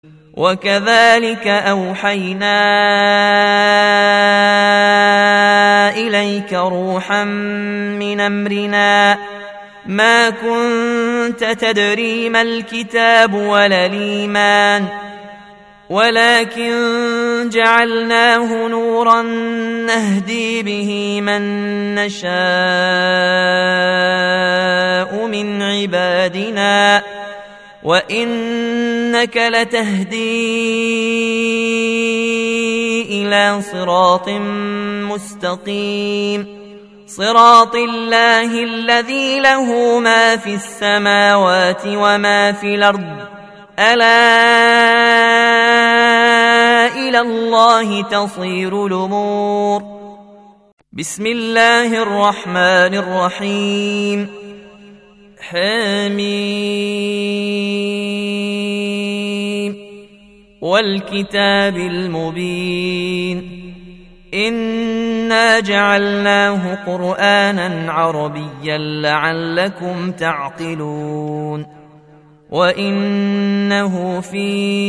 وكذلك أوحينا إليك روحا من أمرنا ما كنت تدري ما الكتاب ولا الإيمان ولكن جعلناه نورا نهدي به من نشاء من عبادنا وإنك لتهدي إلى صراط مستقيم صراط الله الذي له ما في السماوات وما في الأرض ألا إلى الله تصير الأمور. بسم الله الرحمن الرحيم. حميم والكتاب المبين إنا جعلناه قرآنا عربيا لعلكم تعقلون وإنه في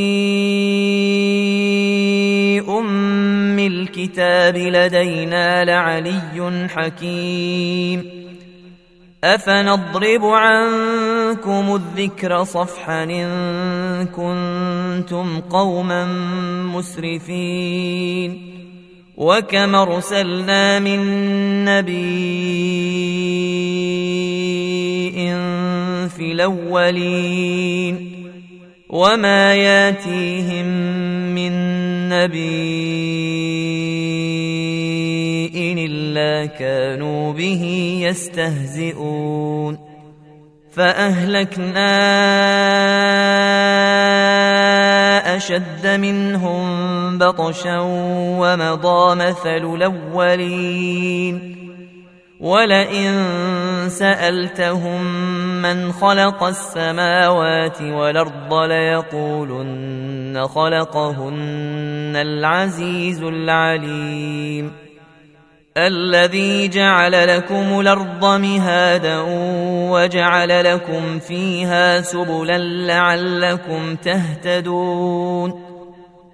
أم الكتاب لدينا لعلي حكيم أفنضرب عنكم الذكر صفحا إن كنتم قوما مسرفين وكم أرسلنا من نبي في الأولين وما ياتيهم من نبي إلا كانوا به يستهزئون فأهلكنا أشد منهم بطشا ومضى مثل الأولين ولئن سألتهم من خلق السماوات والأرض ليقولن خلقهن العزيز العليم الذي جعل لكم الأرض مهادا وجعل لكم فيها سبلا لعلكم تهتدون